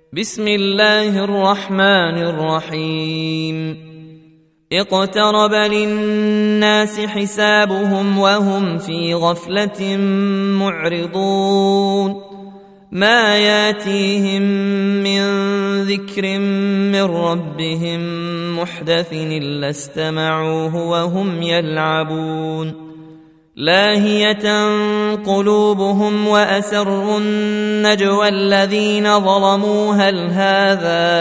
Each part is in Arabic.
بسم الله الرحمن الرحيم. اقترب للناس حسابهم وهم في غفلة معرضون ما ياتيهم من ذكر من ربهم محدث إلا استمعوه وهم يلعبون لاهية قلوبهم وأسروا النجوى الذين ظلموا هل هذا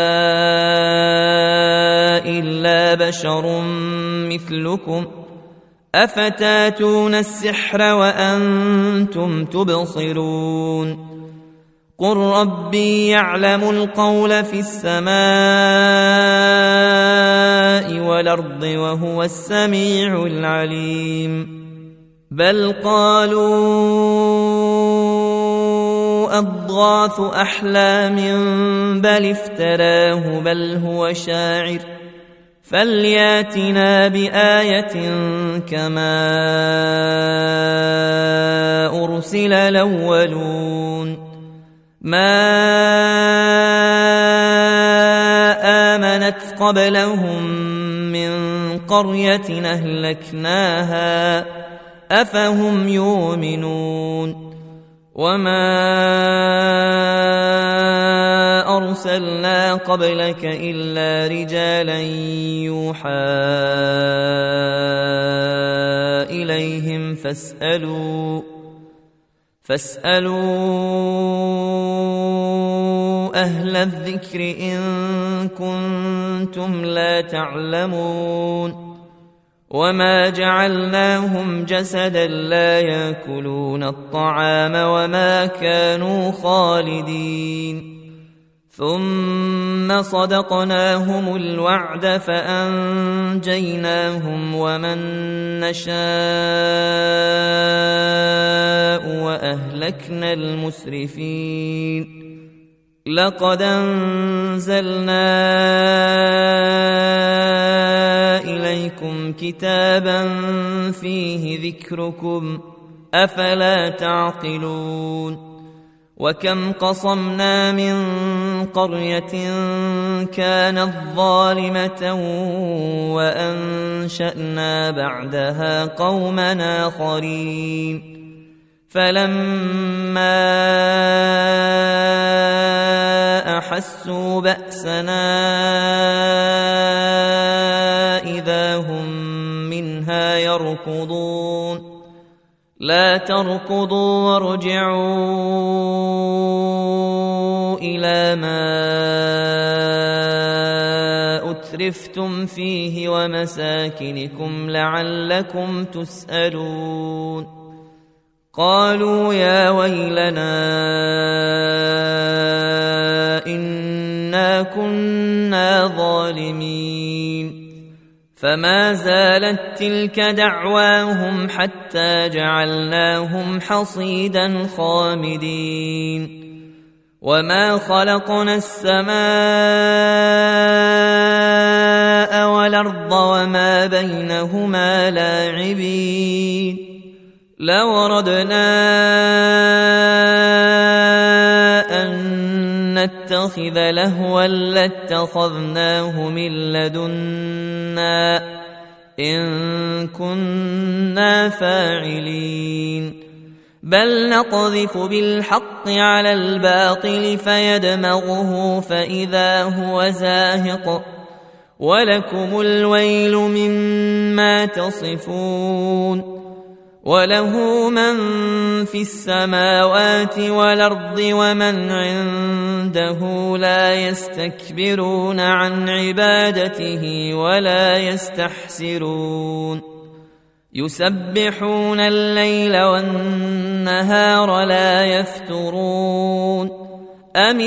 إلا بشر مثلكم أفتاتون السحر وأنتم تبصرون قل ربي يعلم القول في السماء والأرض وهو السميع العليم بل قالوا أضغاث أحلام بل افتراه بل هو شاعر فلياتنا بآية كما أرسل الأولون ما آمنت قبلهم من قرية أهلكناها أفهم يؤمنون وما أرسلنا قبلك إلا رجالا يوحى إليهم فاسألوا أهل الذكر إن كنتم لا تعلمون وما جعلناهم جسدا لا يأكلون الطعام وما كانوا خالدين ثم صدقناهم الوعد فأنجيناهم ومن نشاء وأهلكنا المسرفين لقد أنزلنا إليكم كتابا فيه ذكركم أفلا تعقلون وكم قصمنا من قرية كانت ظالمة وأنشأنا بعدها قوما آخرين فلما أحسوا بأسنا إذا هم منها يركضون لا تركضوا وارجعوا إلى ما أترفتم فيه ومساكنكم لعلكم تسألون قالوا يا ويلنا إنا كنا ظالمين فما زالت تلك دعواهم حتى جعلناهم حصيدا خامدين وما خلقنا السماء والأرض وما بينهما لاعبين لو أردنا أن نتخذ لهوا لاتخذناه من لدنا إن كنا فاعلين بل نقذف بالحق على الباطل فيدمغه فإذا هو زاهق ولكم الويل مما تصفون وله من في السماوات والأرض ومن عنده لا يستكبرون عن عبادته ولا يستحسرون يسبحون الليل والنهار لا يفترون أم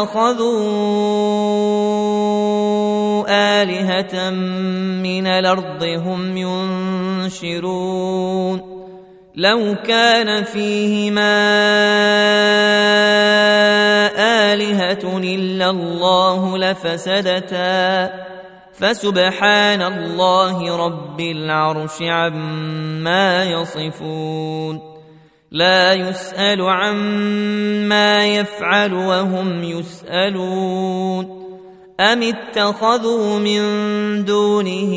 اتخذوا آلهة من الأرض هم ينشرون لو كان فيهما آلهة إلا الله لفسدتا فسبحان الله رب العرش عما يصفون لا يسأل عما يفعل وهم يسألون أم اتخذوا من دونه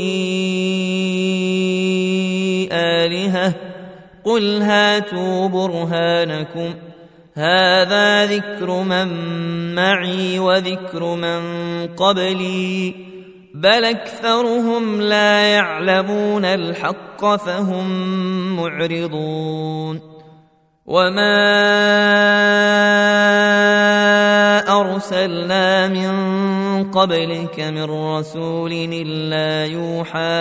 آلهة قل هاتوا برهانكم هذا ذكر من معي وذكر من قبلي بل أكثرهم لا يعلمون الحق فهم معرضون وما أرسلنا من قبلك من رسول إلا يوحى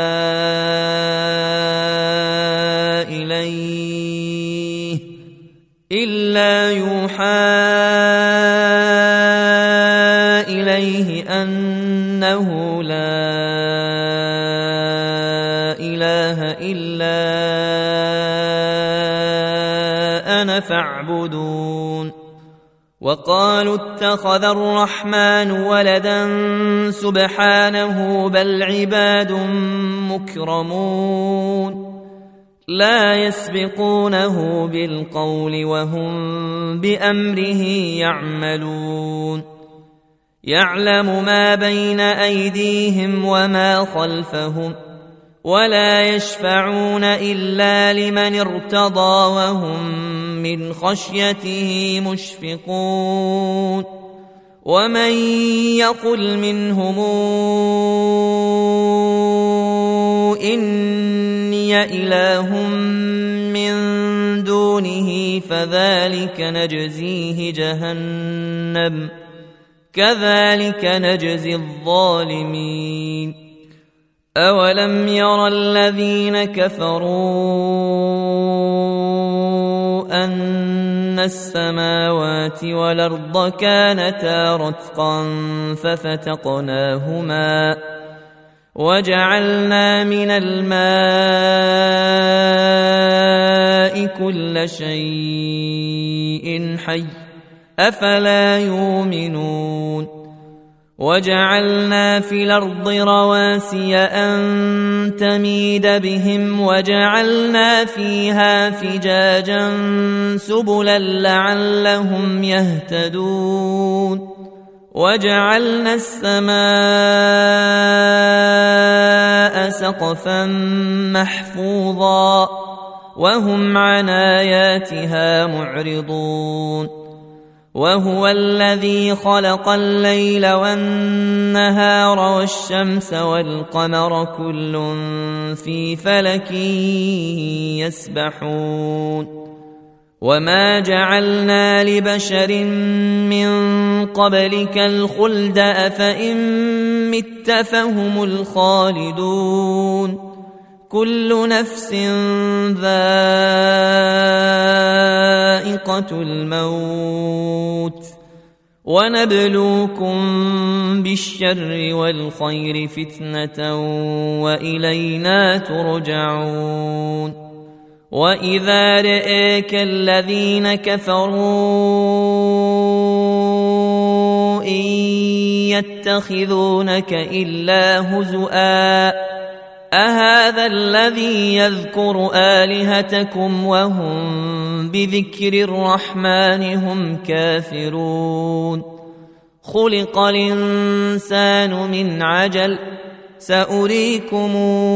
إليه أنه لا إله إلا أنا فاعبدون وقالوا اتخذ الرحمن ولدا سبحانه بل عباد مكرمون لا يسبقونه بالقول وهم بأمره يعملون يعلم ما بين أيديهم وما خلفهم ولا يشفعون إلا لمن ارتضى وهم من خشيته مشفقون ومن يقل منهم إني إله من دونه فذلك نجزيه جهنم كذلك نجزي الظالمين أولم ير الذين كفروا أن السماوات والأرض كانتا رتقا ففتقناهما وجعلنا من الماء كل شيء حي أفلا يؤمنون وجعلنا في الأرض رواسي أن تميد بهم وجعلنا فيها فجاجا سبلا لعلهم يهتدون وجعلنا السماء سقفا محفوظا وهم عن آياتها معرضون وهو الذي خلق الليل والنهار والشمس والقمر كل في فلك يسبحون وما جعلنا لبشر من قبلك الخلد أفإن مت فهم الخالدون كل نفس ذائقة الموت ونبلوكم بالشر والخير فتنة وإلينا ترجعون وإذا رئيك الذين كفروا إن يتخذونك إلا هزؤا أهذا الذي يذكر آلهتكم وهم بذكر الرحمن هم كافرون خلق الإنسان من عجل سأريكم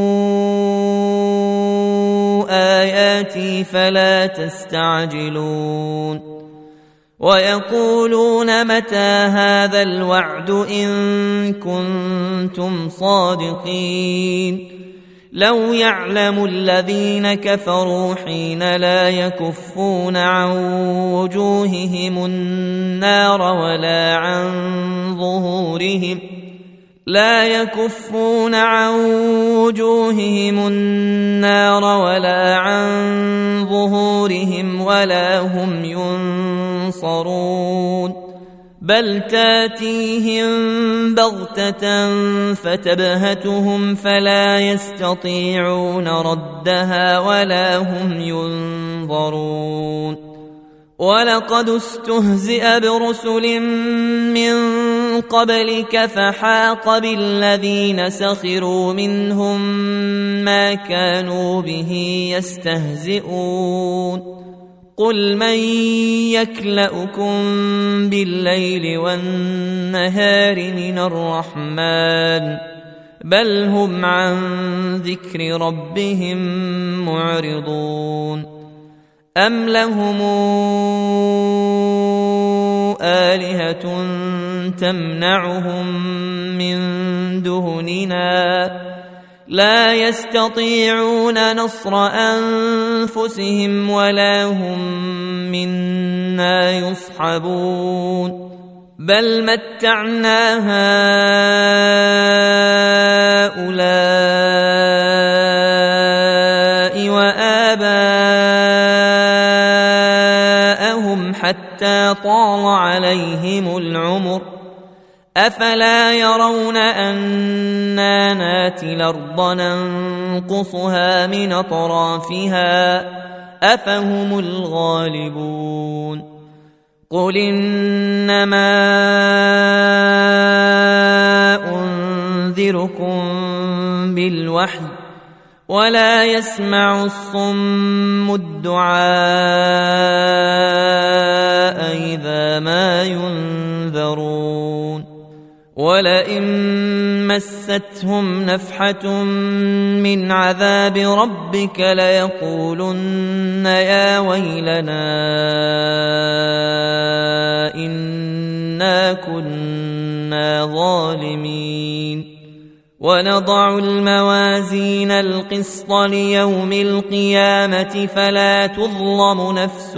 آياتي فلا تستعجلون ويقولون متى هذا الوعد إن كنتم صادقين لو يعلم الذين كفروا حين لا يكفون عن وجوههم النار ولا عن ظهورهم ولا هم ينصرون بل تاتيهم بغتة فتبهتهم فلا يستطيعون ردها ولا هم ينظرون ولقد استهزئ برسل من قبلك فحاق بالذين سخروا منهم ما كانوا به يستهزئون قل من يكلؤكم بالليل والنهار من الرحمن بل هم عن ذكر ربهم معرضون أم لهم آلهة تمنعهم من دوننا لا يستطيعون نصر أنفسهم ولا هم منا يصحبون بل متعنا هؤلاء وآباءهم حتى طال عليهم العمر أفلا يرون أنا ناتي الأرض ننقصها من أطرافها أفهم الغالبون قل إنما أنذركم بالوحي ولا يسمع الصم الدعاء إذا ما ينذرون ولئن مستهم نفحة من عذاب ربك ليقولن يا ويلنا إنا كنا ظالمين ونضع الموازين القسط ليوم القيامة فلا تظلم نفس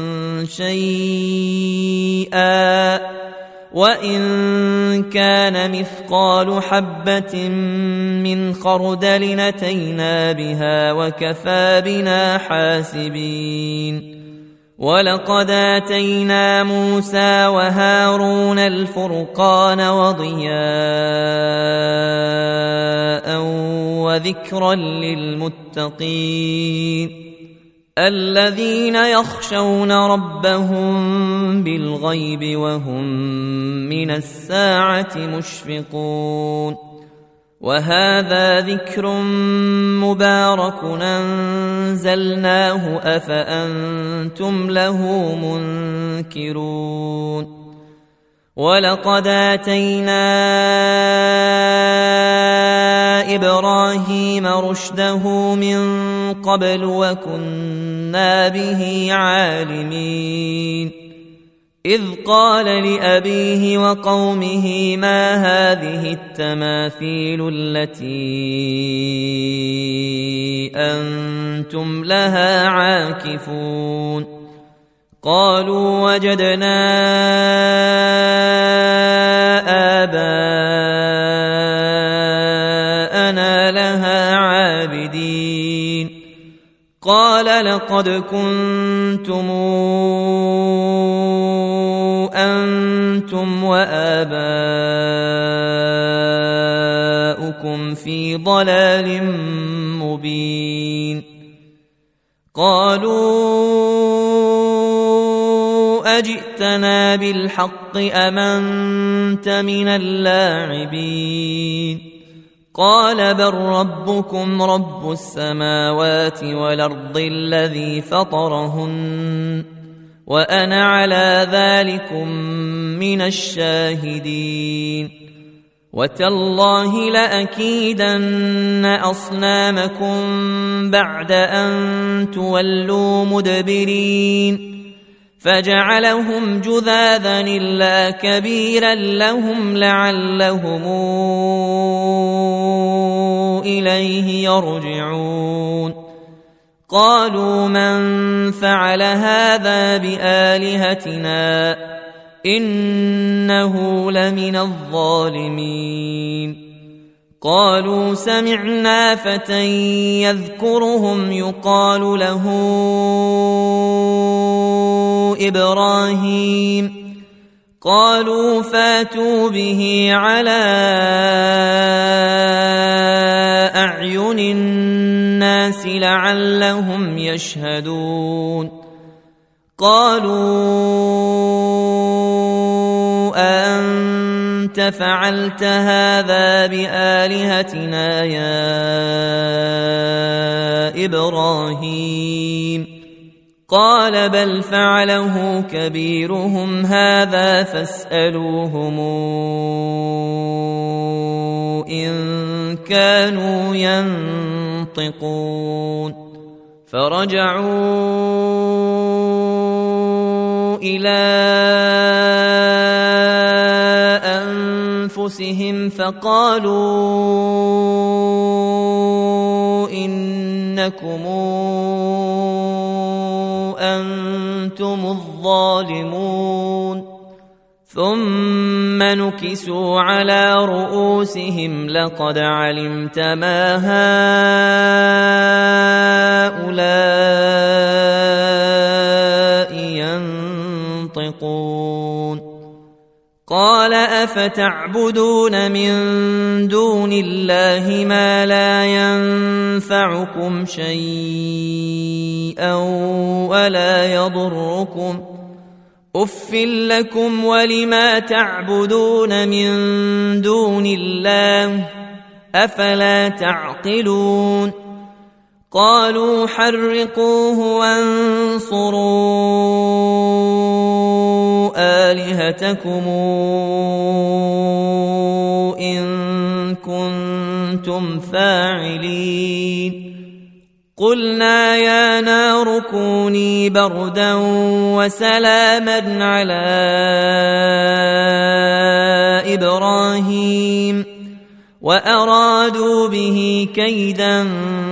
شيئا وإن كان مثقال حبة من خردل أتينا بها وكفى بنا حاسبين ولقد آتينا موسى وهارون الفرقان وضياء وذكرا للمتقين الذين يخشون ربهم بالغيب وهم من الساعة مشفقون وهذا ذكر مبارك أنزلناه أفأنتم له منكرون ولقد آتينا إبراهيم رشده من قبل وكنا به عالمين إذ قال لأبيه وقومه ما هذه التماثيل التي أنتم لها عاكفون قالوا وجدنا آباءنا لها عابدين قال لقد كنتم أنتم وآباؤكم في ضلال مبين قالوا أجئتنا بالحق أم أنت من اللاعبين قال بل ربكم رب السماوات والأرض الذي فطرهن وأنا على ذلكم من الشاهدين وتالله لأكيدن أصنامكم بعد أن تولوا مدبرين فجعلهم جذاذا إلا كبيرا لهم لعلهم إليه يرجعون قالوا من فعل هذا بآلهتنا إنه لمن الظالمين قالوا سمعنا فتى يذكرهم يقال له إبراهيم قالوا فاتوا به على أعين الناس لعلهم يشهدون قالوا أنت فعلت هذا بآلهتنا يا إبراهيم قال بل فعله كبيرهم هذا فاسألوهم إن كانوا ينطقون فرجعوا إلى أنفسهم فقالوا إنكم أنتم الظالمون ثم نكسوا على رؤوسهم لقد علمت ما هؤلاء ينطقون قال أفتعبدون من دون الله ما لا ينفعكم شيئا ولا يضركم أف لكم ولما تعبدون من دون الله أفلا تعقلون قالوا حرقوه وانصروا آلهتكم إن كنتم فاعلين قلنا يا نار كوني بردا وسلاما على إبراهيم وأرادوا به كيدا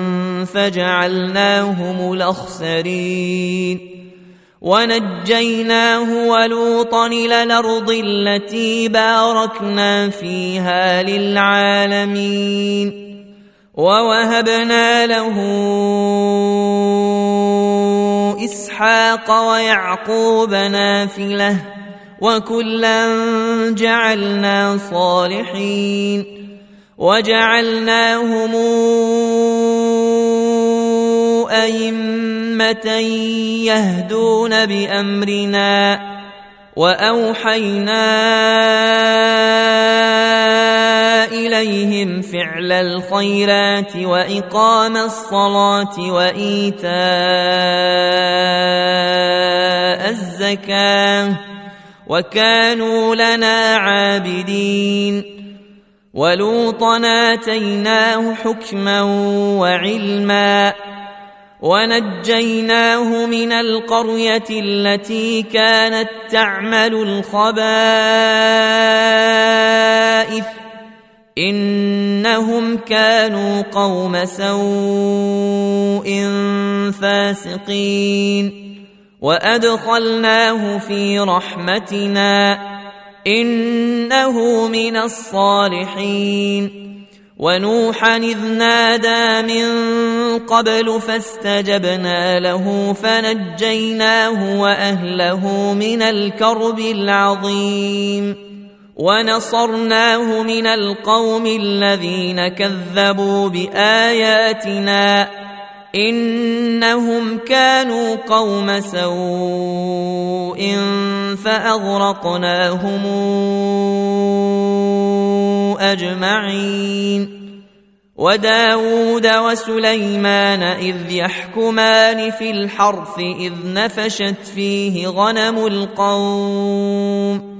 فجعلناهم الأخسرين ونجيناه ولوطا إلى الأرض التي باركنا فيها للعالمين ووهبنا له إسحاق ويعقوب نافلة وكلا جعلنا صالحين وجعلناهم أئمة يهدون بأمرنا وأوحينا إليهم فعل الخيرات وإقام الصلاة وإيتاء الزكاة وكانوا لنا عابدين ولوطا آتيناه حكما وعلما ونجيناه من القرية التي كانت تعمل الخبائث إنهم كانوا قوم سوء فاسقين وأدخلناه في رحمتنا إنه من الصالحين ونوحا إذ نادى من قبل فاستجبنا له فنجيناه وأهله من الكرب العظيم ونصرناه من القوم الذين كذبوا بآياتنا إنهم كانوا قوم سوء فأغرقناهم أجمعين وداود وسليمان إذ يحكمان في الحرث إذ نفشت فيه غنم القوم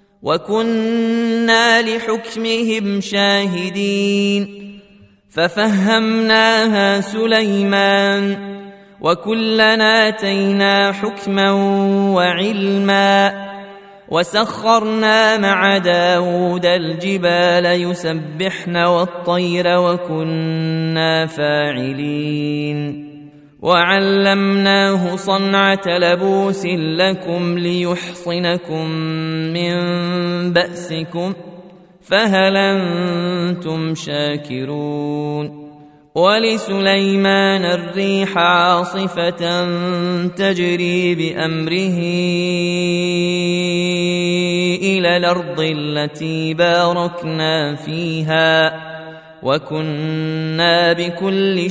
وكنا لحكمهم شاهدين ففهمناها سليمان وكلنا آتينا حكما وعلما وسخرنا مع داود الجبال يسبحن والطير وكنا فاعلين وعلمناه صنعة لبوس لكم ليحصنكم من بأسكم فهل أنتم شاكرون ولسليمان الريح عاصفة تجري بأمره إلى الأرض التي باركنا فيها وكنا بكل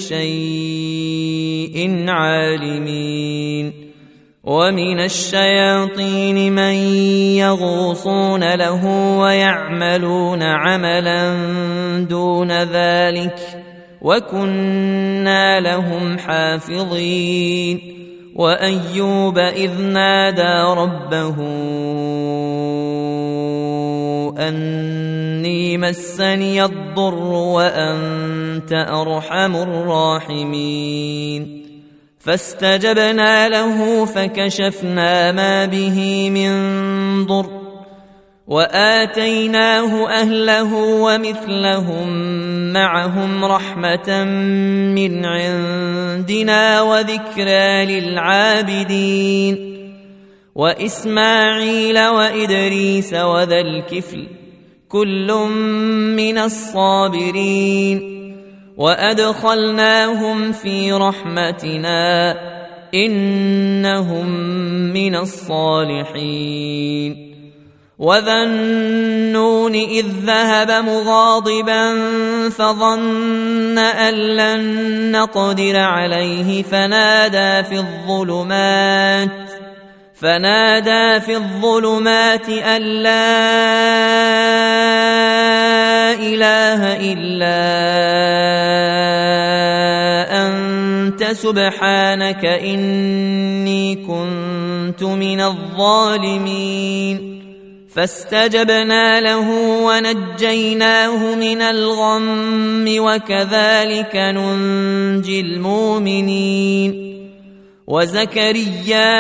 شيء عالمين ومن الشياطين من يغوصون له ويعملون عملا دون ذلك وكنا لهم حافظين وأيوب إذ نادى ربه أني مسني الضر وأنت أرحم الراحمين فاستجبنا له فكشفنا ما به من ضر وآتيناه أهله ومثلهم معهم رحمة من عندنا وذكرى للعابدين وإسماعيل وإدريس وذا الكفل كل من الصابرين وأدخلناهم في رحمتنا إنهم من الصالحين وذا النون إذ ذهب مغاضبا فظن أن لن نقدر عليه فنادى في الظلمات أن لا إله إلا أنت سبحانك إني كنت من الظالمين فاستجبنا له ونجيناه من الغم وكذلك ننجي المؤمنين وزكريا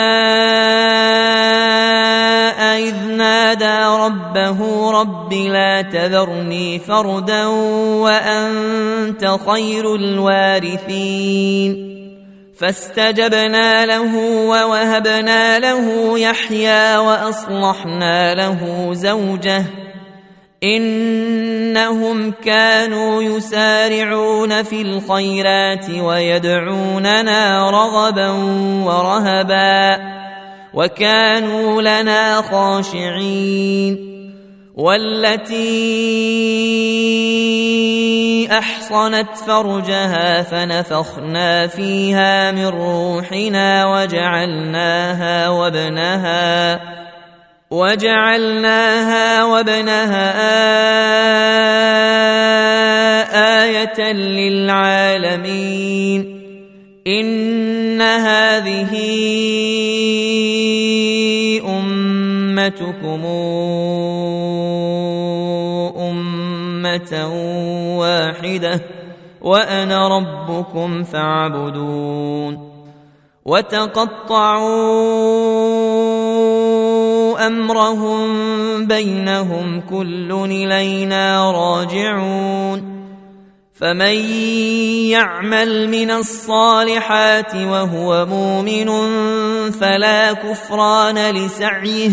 إذ نادى ربه رب لا تذرني فردا وأنت خير الوارثين فاستجبنا له ووهبنا له يحيى وأصلحنا له زوجه إنهم كانوا يسارعون في الخيرات ويدعوننا رغبا ورهبا وكانوا لنا خاشعين والتي أحصنت فرجها فنفخنا فيها من روحنا وجعلناها وابنها آية للعالمين إن هذه أمتكم أمة واحدة وأنا ربكم فاعبدون وتقطعوا أمرهم بينهم كل إلينا راجعون فمن يعمل من الصالحات وهو مؤمن فلا كفران لسعيه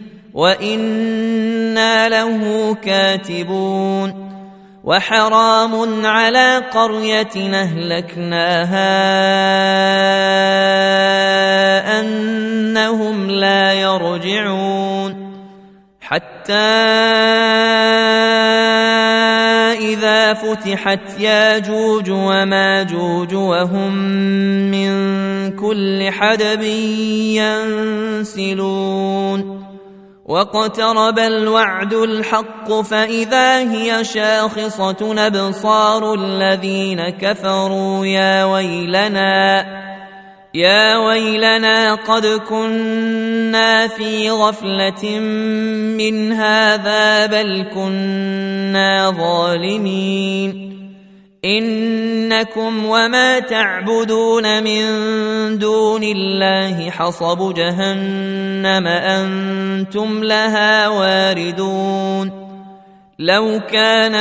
وإنا له كاتبون وحرام على قرية أهلكناها أنهم لا يرجعون حتى إذا فتحت ياجوج وماجوج وهم من كل حدب ينسلون واقترب الوعد الحق فإذا هي شاخصة أبصار الذين كفروا يا ويلنا قد كنا في غفلة من هذا بل كنا ظالمين إنكم وما تعبدون من دون الله حصب جهنم أنتم لها واردون لو كان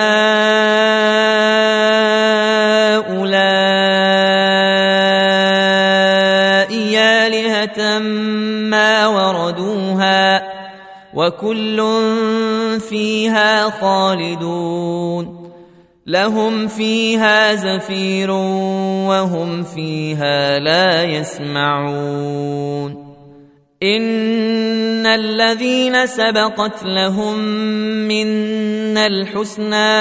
هؤلاء آلهة ما وردوها وكل فيها خالدون لهم فيها زفير وهم فيها لا يسمعون إن الذين سبقت لهم منا الحسنى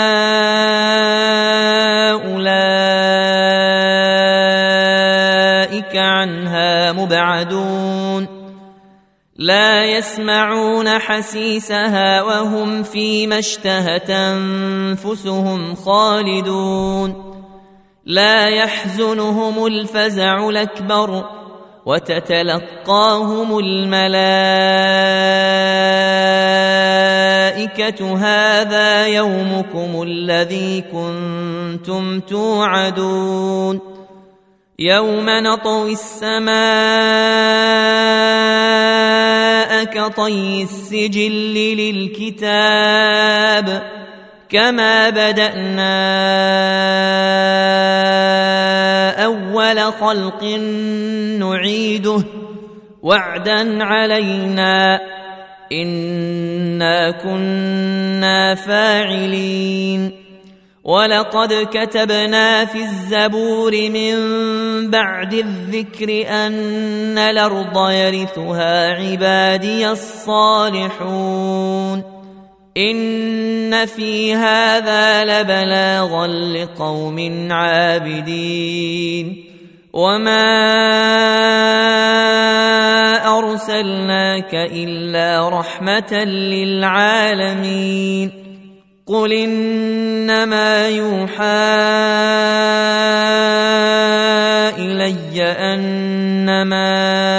أولئك عنها مبعدون لا يسمعون حسيسها وهم فيما اشتهت أنفسهم خالدون لا يحزنهم الفزع الأكبر وتتلقاهم الملائكة هذا يومكم الذي كنتم توعدون يوم نطوي السماء كطي السجل للكتاب كما بدأنا أول خلق نعيده وعدا علينا إنا كنا فاعلين ولقد كتبنا في الزبور من بعد الذكر أن الأرض يرثها عبادي الصالحون إن في هذا لبلاغا لقوم عابدين وما أرسلناك إلا رحمة للعالمين قل إنما يوحى إلي أنما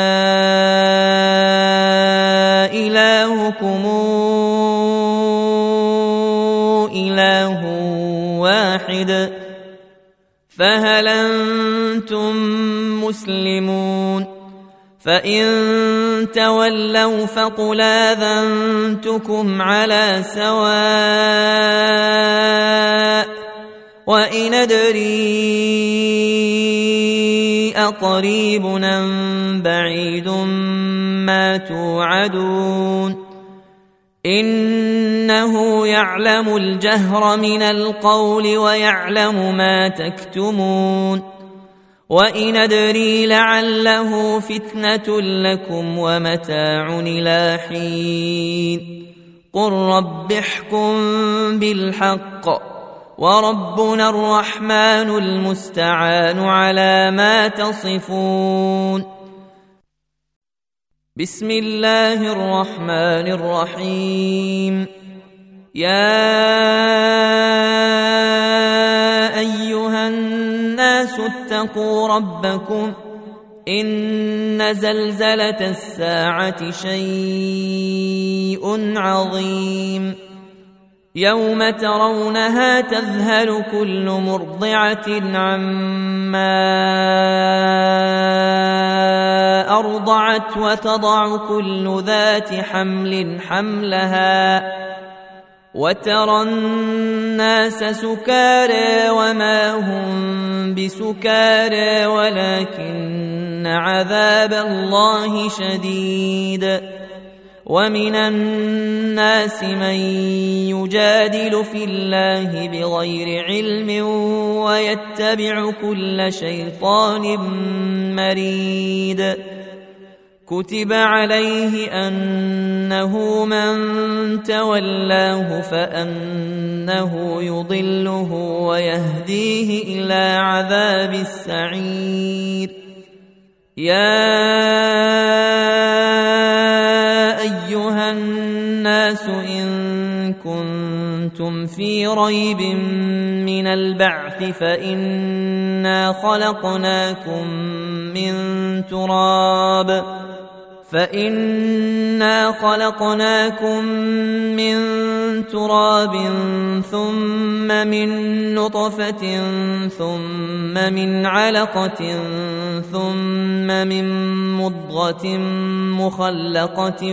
إلهكم إله واحد فهل أنتم مسلمون فإن تولوا فقل آذنتكم على سواء وإن أدري أقريب أم بعيد ما توعدون إنه يعلم الجهر من القول ويعلم ما تكتمون وإن أدري لعله فتنة لكم ومتاع إلى حين قل رب احكم بالحق وربنا الرحمن المستعان على ما تصفون بسم الله الرحمن الرحيم يا أيها الناس اتقوا ربكم إن زلزلة الساعة شيء عظيم يوم ترونها تذهل كل مرضعة عما أرضعت وتضع كل ذات حمل حملها وترى الناس سكارى وما هم بسكارى ولكن عذاب الله شديد ومن الناس من يجادل في الله بغير علم ويتبع كل شيطان مريد كتب عليه أنه من تولاه فأنه يضله ويهديه إلى عذاب السعير يا أيها الناس إن كنتم في ريب من البعث فإنا خلقناكم من تراب ثم من نطفة ثم من علقة ثم من مضغة مخلقة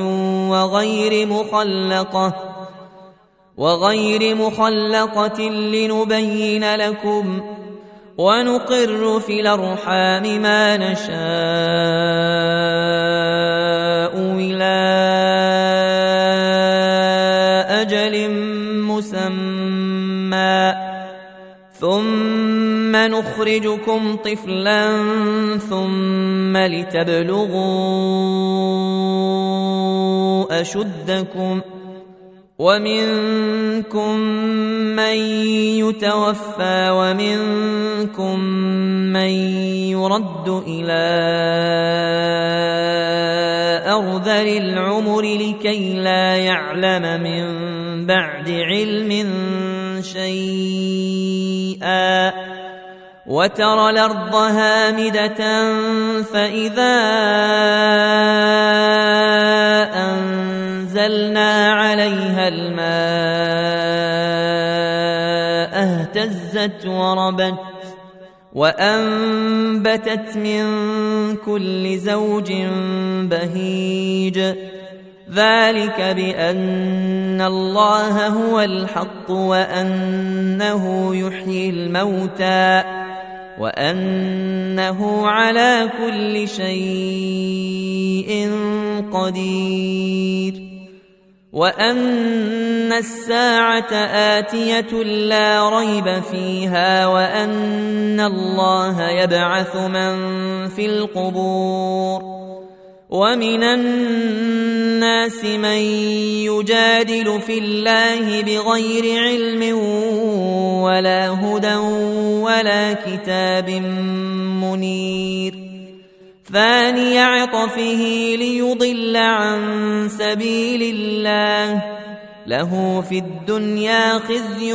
وغير مخلقة لنبين لكم ونقر في الأرحام ما نشاء إلى أجل مسمى ثم نخرجكم طفلا ثم لتبلغوا أشدكم ومنكم من يتوفى ومنكم من يرد إلى أرذل العمر لكي لا يعلم من بعد علم شيئا وترى الأرض هامدة فإذا أنزلنا عليها الماء اهتزت وربت وأنبتت من كل زوج بهيج ذلك بأن الله هو الحق وأنه يحيي الموتى وأنه على كل شيء قدير وأن الساعة آتية لا ريب فيها وأن الله يبعث من في القبور ومن الناس من يجادل في الله بغير علم ولا هدى ولا كتاب منير ثاني عطفه ليضل عن سبيل الله له في الدنيا خزي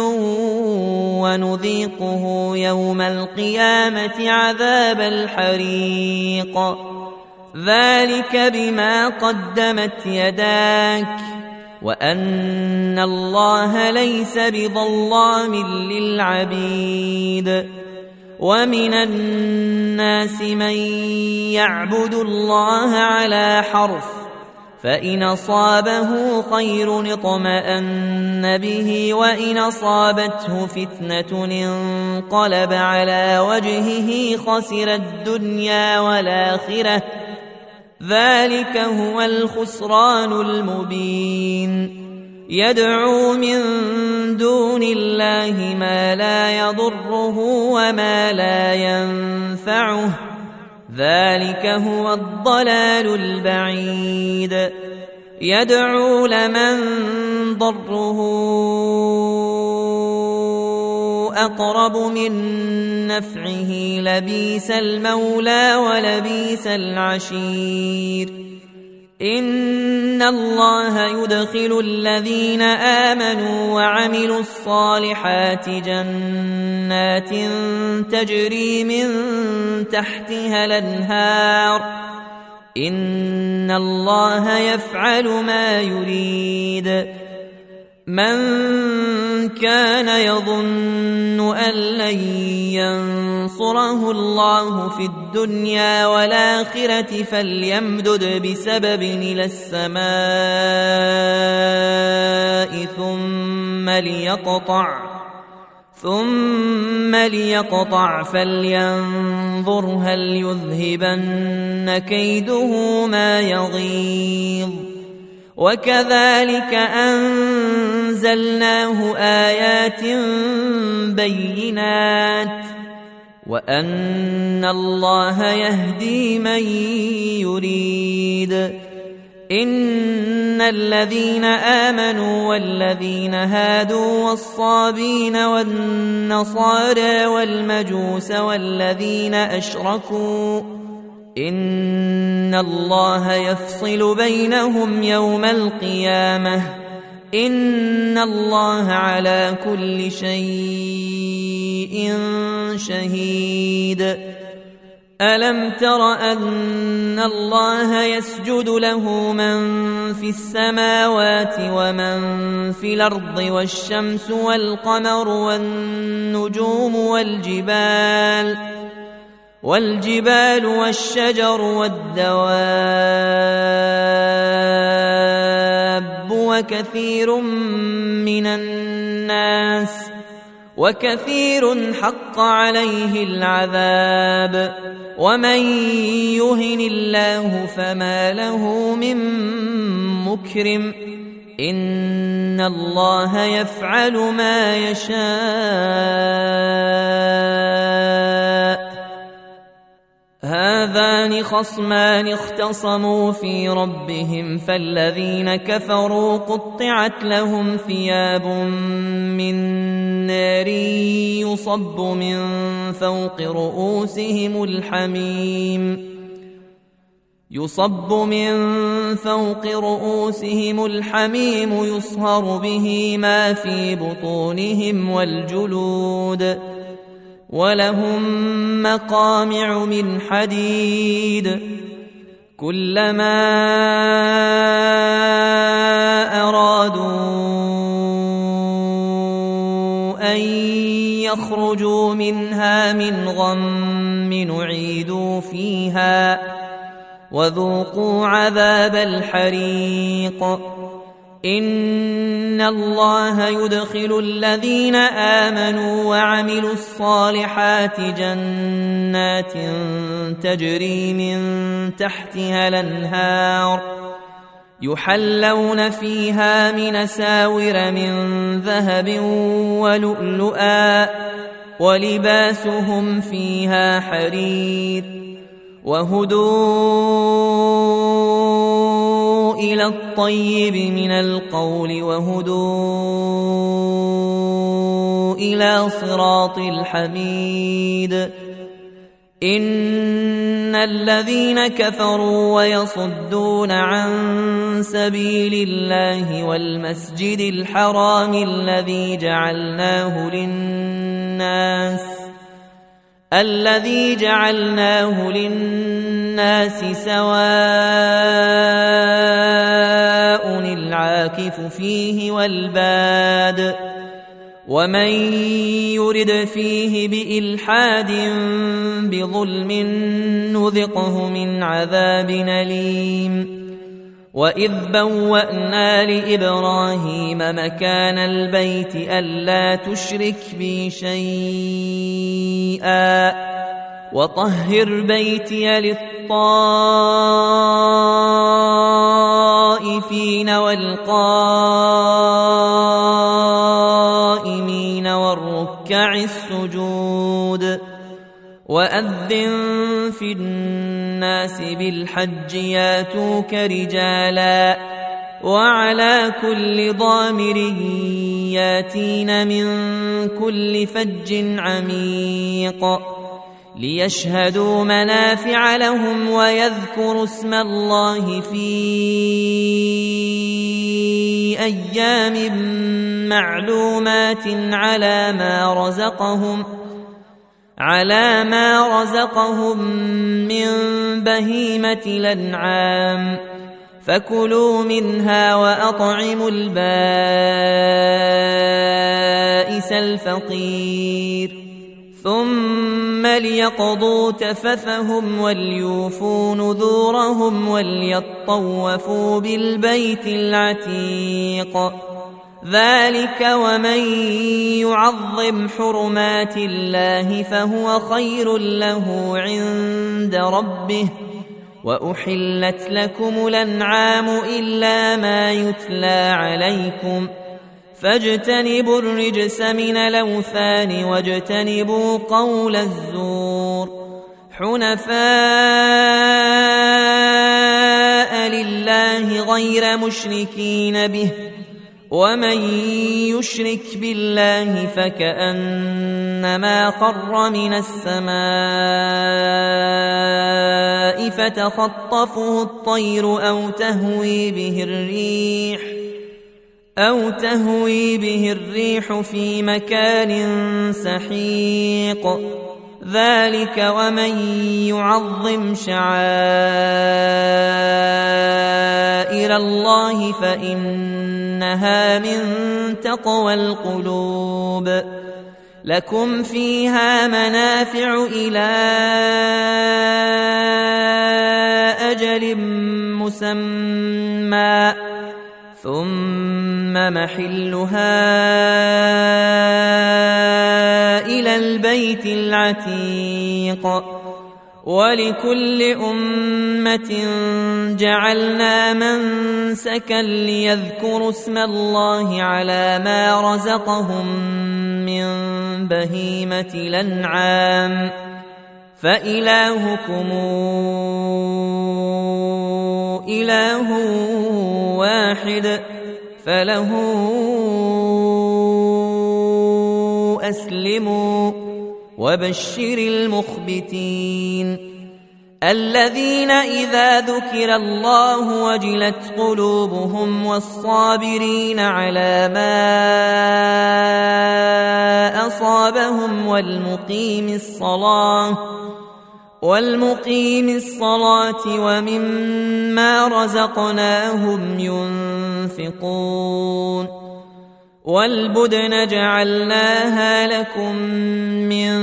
ونذيقه يوم القيامة عذاب الحريق ذلك بما قدمت يداك وأن الله ليس بظلام للعبيد ومن الناس من يعبد الله على حرف فإن أصابه خير اطمأن به وإن أصابته فتنة انقلب على وجهه خسر الدنيا والآخرة ذلك هو الخسران المبين يدعو من دون الله ما لا يضره وما لا ينفعه ذلك هو الضلال البعيد يدعو لمن ضره أقرب من نفعه لبيس المولى ولبيس العشير إن الله يدخل الذين آمنوا وعملوا الصالحات جنات تجري من تحتها الأنهار إن الله يفعل ما يريد من كان يظن أن لن ينصره الله في الدنيا والآخرة فليمدد بسبب إلى السماء ثم ليقطع فلينظر هل يذهبن كيده ما يغيظ وكذلك أنزلناه آيات بينات وأن الله يهدي من يريد إن الذين آمنوا والذين هادوا والصابين والنصارى والمجوس والذين أشركوا إن الله يفصل بينهم يوم القيامة إن الله على كل شيء شهيد ألم تر أن الله يسجد له من في السماوات ومن في الأرض والشمس والقمر والنجوم والجبال والشجر والدواب وكثير حق عليه العذاب ومن يهن الله فما له من مكرم إن الله يفعل ما يشاء هذان خصمان اختصموا في ربهم فالذين كفروا قطعت لهم ثياب من نار يصب من فوق رؤوسهم الحميم يصهر به ما في بطونهم والجلود ولهم مقامع من حديد كلما أرادوا أن يخرجوا منها من غم نعيدوا فيها وذوقوا عذاب الحريق إن الله يدخل الذين آمنوا وعملوا الصالحات جنات تجري من تحتها الأنهار يحلون فيها من أساور من ذهب ولؤلؤا ولباسهم فيها حرير وهدوا إلى الطيب من القول وهدوا إلى صراط الحميد إن الذين كفروا ويصدون عن سبيل الله والمسجد الحرام الذي جعلناه للناس سواء العاكف فيه والباد ومن يرد فيه بإلحاد بظلم نذقه من عذاب أليم وإذ بوأنا لإبراهيم مكان البيت ألا تشرك بي شيئا وطهر بيتي للطائفين والقائمين والركع السجود وأذن في الناس بالحج ياتوك رجالا وعلى كل ضامر ياتين من كل فج عميق ليشهدوا منافع لهم ويذكروا اسم الله في أيام معلومات على ما رزقهم من بهيمة الأنعام فكلوا منها وأطعموا البائس الفقير ثم ليقضوا تفثهم وليوفوا نذورهم وليطوفوا بالبيت العتيق ذلك ومن يعظم حرمات الله فهو خير له عند ربه وأحلت لكم الأنعام إلا ما يتلى عليكم فاجتنبوا الرجس من الأوثان واجتنبوا قول الزور حنفاء لله غير مشركين به ومن يشرك بالله فكأنما خر من السماء فتخطفه الطير أو تهوي به الريح في مكان سحيق ذلك ومن يعظم شعائر الله فإنها من تقوى القلوب لكم فيها منافع إلى أجل مسمى ثم محلها إلى البيت العتيق ولكل أمة جعلنا منسكا ليذكروا اسم الله على ما رزقهم من بهيمة الأنعام فإلهكم إله واحد فله أسلموا وبشر المخبتين الذين إذا ذكر الله وجلت قلوبهم والصابرين على ما أصابهم والمقيمين والمقيم الصلاة ومما رزقناهم ينفقون والبدن جعلناها لكم من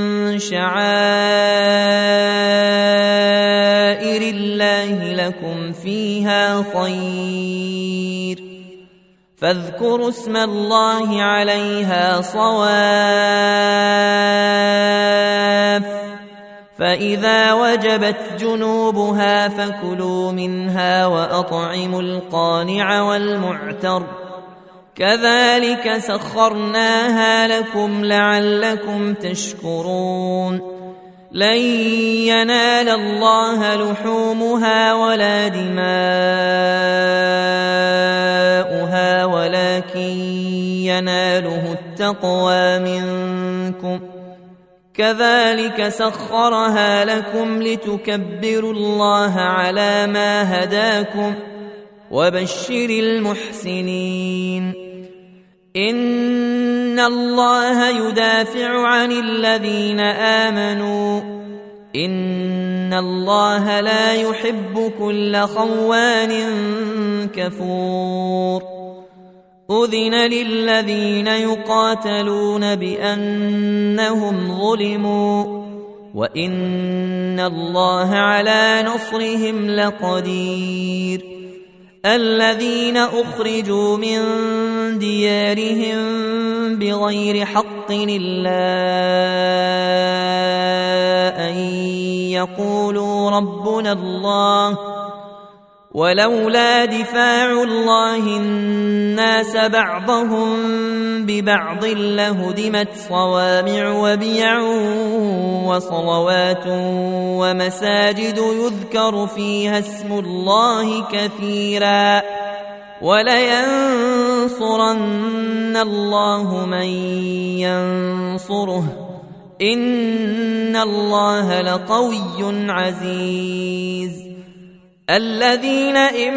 شعائر الله لكم فيها خير فاذكروا اسم الله عليها صواف فإذا وجبت جنوبها فكلوا منها وأطعموا القانع والمعتر كذلك سخرناها لكم لعلكم تشكرون لن ينال الله لحومها ولا دماؤها ولكن يناله التقوى منكم كذلك سخرها لكم لتكبروا الله على ما هداكم وبشر المحسنين إن الله يدافع عن الذين آمنوا إن الله لا يحب كل خوان كفور أذن للذين يقاتلون بأنهم ظلموا وإن الله على نصرهم لقدير الذين أخرجوا من ديارهم بغير حق إلا أن يقولوا ربنا الله ولولا دفاع الله الناس بعضهم ببعض لهدمت صوامع وبيع وصلوات ومساجد يذكر فيها اسم الله كثيرا ولينصرن الله من ينصره إن الله لقوي عزيز الذين إن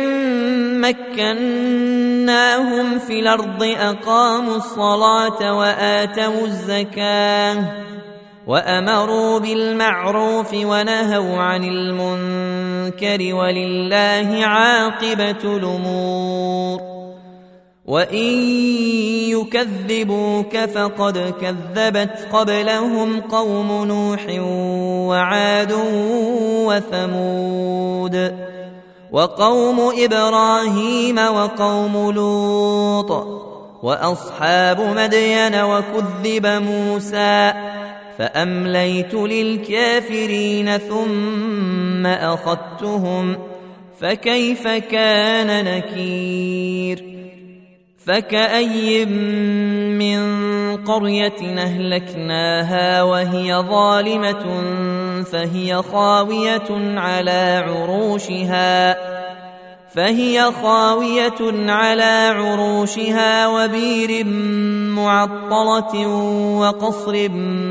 مكناهم في الأرض أقاموا الصلاة وآتوا الزكاة وأمروا بالمعروف ونهوا عن المنكر ولله عاقبة الأمور وإن يكذبوك فقد كذبت قبلهم قوم نوح وعاد وثمود وقوم إبراهيم وقوم لوط وأصحاب مدين وكذب موسى فأمليت للكافرين ثم أخذتهم فكيف كان نكير فكأي من قرية أهلكناها وهي ظالمة فهي خاوية على عروشها وبير معطلة وقصر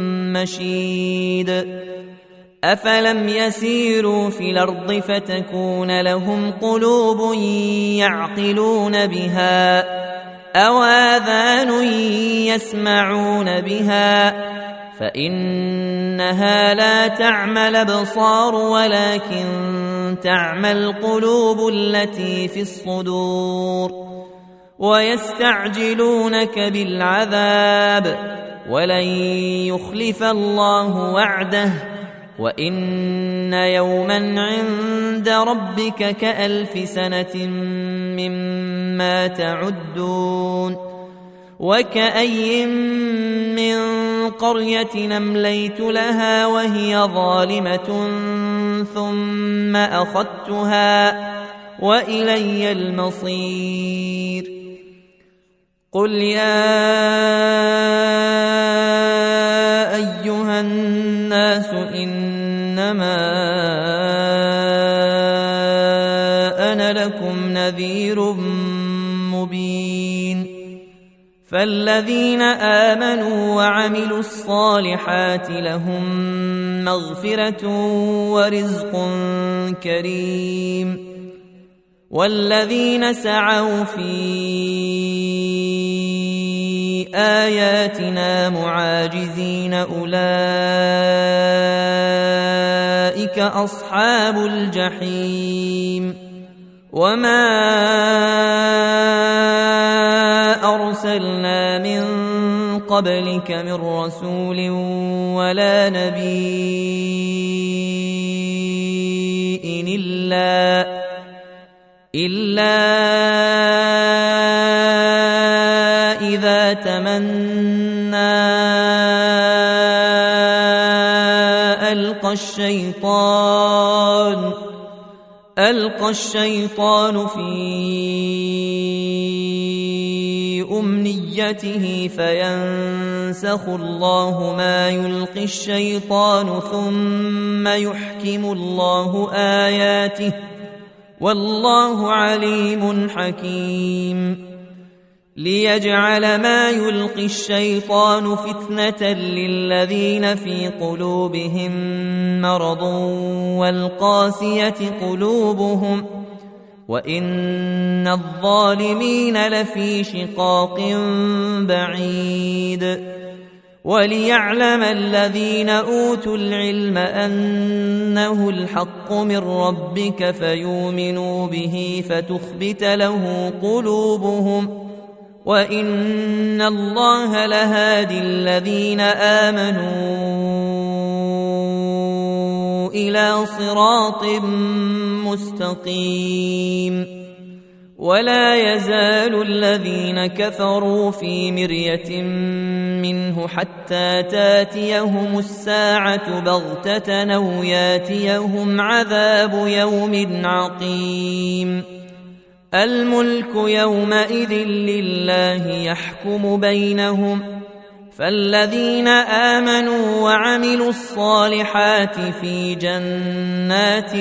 مشيد أفلم يسيروا في الأرض فتكون لهم قلوب يعقلون بها أو آذان يسمعون بها فإنها لا تعمى الأبصار ولكن تعمى القلوب التي في الصدور ويستعجلونك بالعذاب ولن يخلف الله وعده وإن يوما عند ربك كألف سنة مما تعدون وكأي من قرية أمليت لها وهي ظالمة ثم أخذتها وإلي المصير قل يا أيها الناس إنما أنا لكم نذير مبين فالذين آمنوا وعملوا الصالحات لهم مغفرة ورزق كريم والذين سعوا في آياتنا معاجزين أولئك أصحاب الجحيم وما أرسلنا من قبلك من رسول ولا نبي إلا إذا تمنى ألقى الشيطان في أمنيته فينسخ الله ما يلقي الشيطان ثم يحكم الله آياته والله عليم حكيم ليجعل ما يلقي الشيطان فتنة للذين في قلوبهم مرض والقاسية قلوبهم وإن الظالمين لفي شقاق بعيد وليعلم الذين أوتوا العلم أنه الحق من ربك فيؤمنوا به فتخبت له قلوبهم وإن الله لهادي الذين آمنوا إلى صراط مستقيم ولا يزال الذين كفروا في مرية منه حتى تاتيهم الساعة بغتة أو ياتيهم عذاب يوم عقيم الملك يومئذ لله يحكم بينهم فالذين آمنوا وعملوا الصالحات في جنات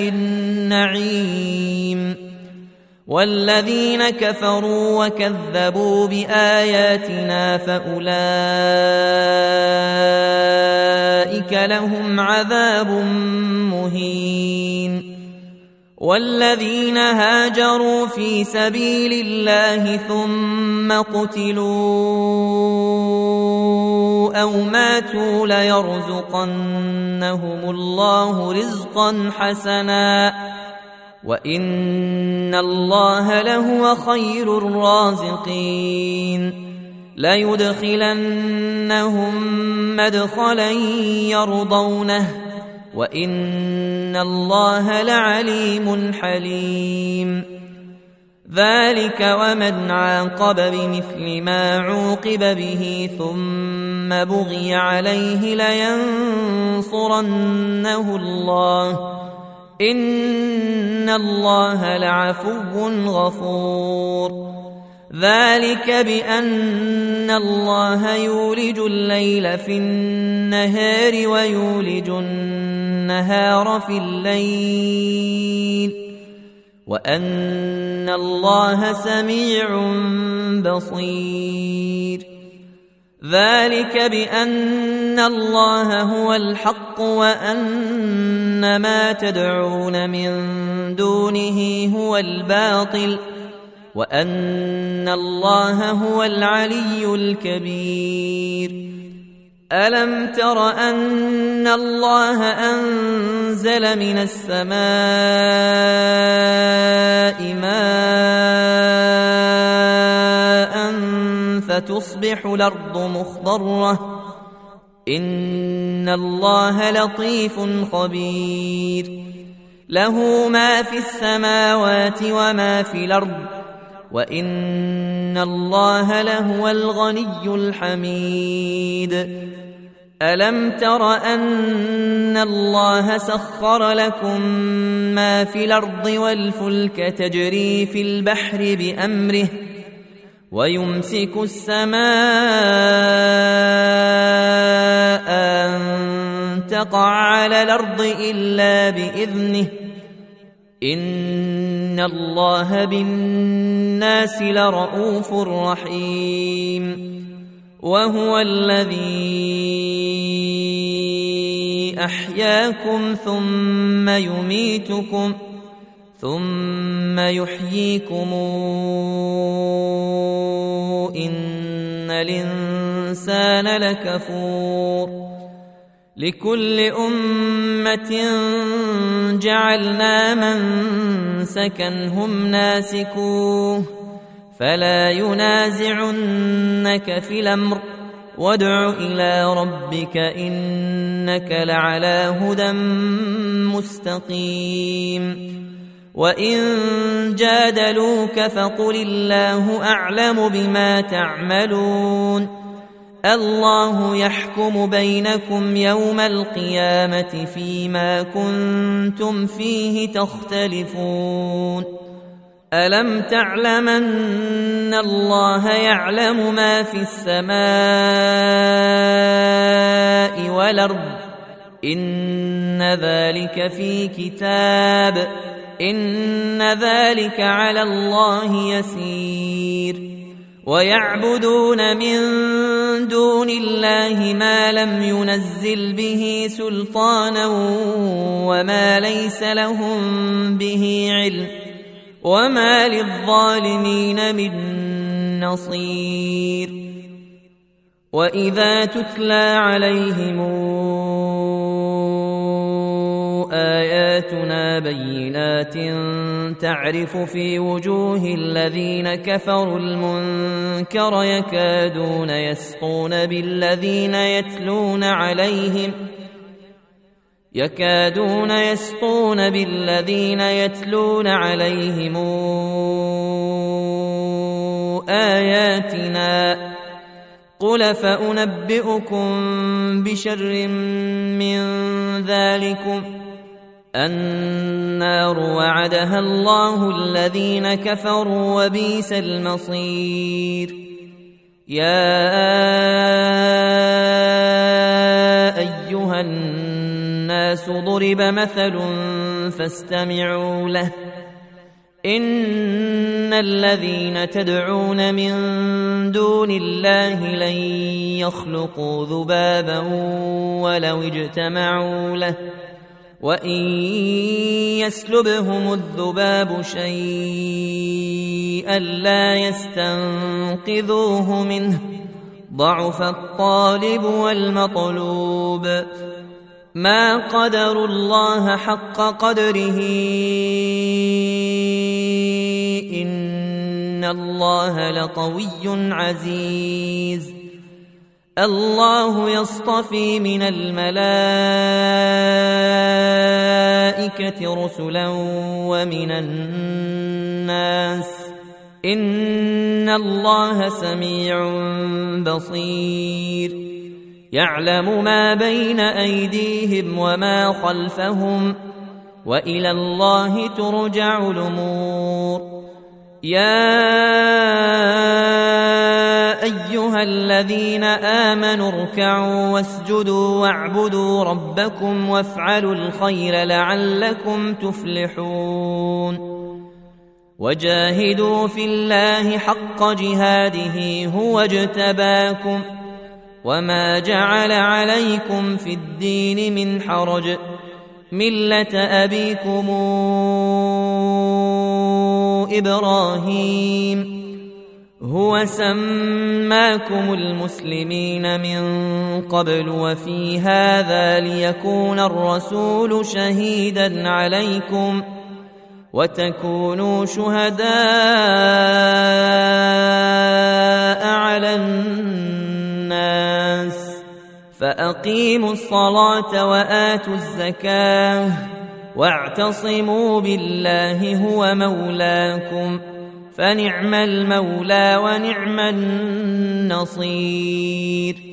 النعيم والذين كفروا وكذبوا بآياتنا فأولئك لهم عذاب مهين والذين هاجروا في سبيل الله ثم قتلوا أو ماتوا ليرزقنهم الله رزقا حسنا وإن الله لهو خير الرازقين ليدخلنهم مدخلا يرضونه وإن الله لعليم حليم ذلك ومن عاقب بمثل ما عوقب به ثم بغي عليه لينصرنه الله إن الله لعفو غفور ذلك بأن الله يولج الليل في النهار ويولج النهار في الليل وأن الله سميع بصير ذلك بأن الله هو الحق وأن ما تدعون من دونه هو الباطل وأن الله هو العلي الكبير ألم تر أن الله أنزل من السماء ماء فتصبح الأرض مخضرة إن الله لطيف خبير له ما في السماوات وما في الأرض وإن الله لهو الغني الحميد ألم تر أن الله سخر لكم ما في الأرض والفلك تجري في البحر بأمره ويمسك السماء أن تقع على الأرض إلا بإذنه إن الله بالناس لرؤوف رحيم وهو الذي أحياكم ثم يميتكم ثم يحييكم إن الإنسان لكفور لكل أمة جعلنا منسكا هم ناسكوه فلا ينازعنك في الأمر وادع إلى ربك إنك لعلى هدى مستقيم وإن جادلوك فقل الله أعلم بما تعملون الله يحكم بينكم يوم القيامة فيما كنتم فيه تختلفون ألم تعلم أن الله يعلم ما في السماء والأرض إن ذلك في كتاب إن ذلك على الله يسير ويعبدون من دون الله ما لم ينزل به سلطانا وما ليس لهم به علم وما للظالمين من نصير وإذا تتلى عليهم آياتنا بينات تعرف في وجوه الذين كفروا المنكر يكادون يسطون بالذين يتلون عليهم آياتنا قل فأنبئكم بشر من ذلكم النار وعدها الله الذين كفروا وبئس المصير يا أيها الناس ضرب مثل فاستمعوا له إن الذين تدعون من دون الله لن يخلقوا ذبابا ولو اجتمعوا له وإن يسلبهم الذباب شيئا لا يستنقذوه منه ضعف الطالب والمطلوب ما قدروا الله حق قدره إن الله لقوي عزيز الله يصطفي من الملائكة رسلا ومن الناس إن الله سميع بصير يعلم ما بين أيديهم وما خلفهم وإلى الله ترجع الأمور يا أيها الذين آمنوا اركعوا واسجدوا واعبدوا ربكم وافعلوا الخير لعلكم تفلحون وجاهدوا في الله حق جهاده هو اجتباكم وما جعل عليكم في الدين من حرج ملة أبيكم إبراهيم هو سماكم المسلمين من قبل وفي هذا ليكون الرسول شهيدا عليكم وتكونوا شهداء على الناس فأقيموا الصلاة وآتوا الزكاة واعتصموا بالله هو مولاكم فنعم المولى ونعم النصير